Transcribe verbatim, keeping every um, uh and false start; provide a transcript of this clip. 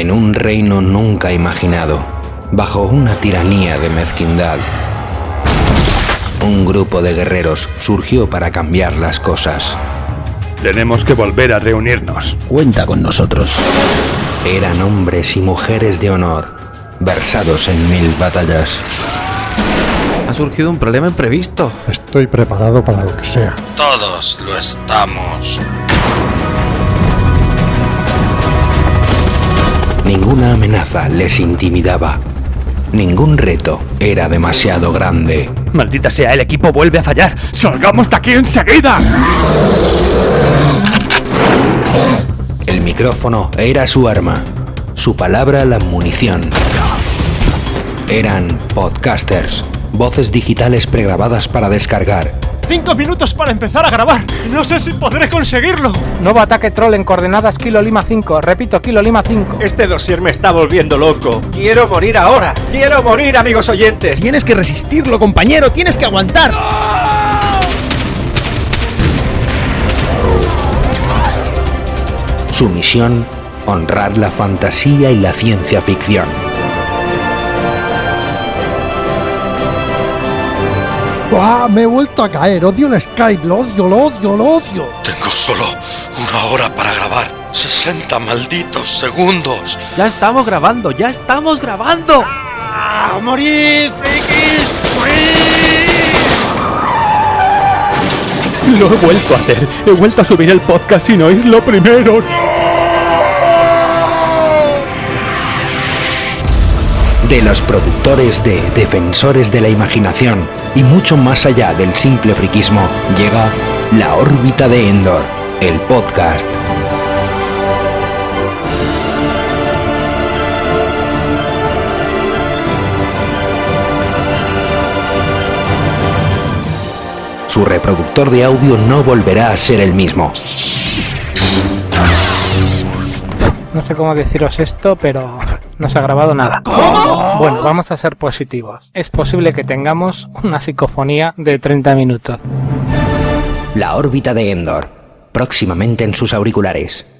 En un reino nunca imaginado, bajo una tiranía de mezquindad, un grupo de guerreros surgió para cambiar las cosas. Tenemos que volver a reunirnos. Cuenta con nosotros. Eran hombres y mujeres de honor, versados en mil batallas. Ha surgido un problema imprevisto. Estoy preparado para lo que sea. Todos lo estamos. Ninguna amenaza les intimidaba. Ningún reto era demasiado grande. Maldita sea, el equipo vuelve a fallar. ¡Salgamos de aquí enseguida! El micrófono era su arma, su palabra la munición. Eran podcasters, voces digitales pregrabadas para descargar. Cinco minutos para empezar a grabar. No sé si podré conseguirlo. Nuevo ataque troll en coordenadas Kilo Lima cinco. Repito, Kilo Lima cinco. Este dossier me está volviendo loco. Quiero morir ahora. Quiero morir, amigos oyentes. Tienes que resistirlo, compañero. Tienes que aguantar. Su misión, honrar la fantasía y la ciencia ficción. ¡Ah! Me he vuelto a caer. Odio el Skype. Lo odio, lo odio, lo odio. Tengo solo una hora para grabar. sesenta malditos segundos. Ya estamos grabando, ya estamos grabando. ¡Ah! ¡Morid, frikis! ¡Morid! Lo he vuelto a hacer. He vuelto a subir el podcast sin oírlo primero. De los productores de Defensores de la Imaginación y mucho más allá del simple friquismo, llega La órbita de Endor, el podcast. Su reproductor de audio no volverá a ser el mismo. No sé cómo deciros esto, pero no se ha grabado nada. ¿Cómo? Bueno, vamos a ser positivos. Es posible que tengamos una psicofonía de treinta minutos. La órbita de Endor, próximamente en sus auriculares.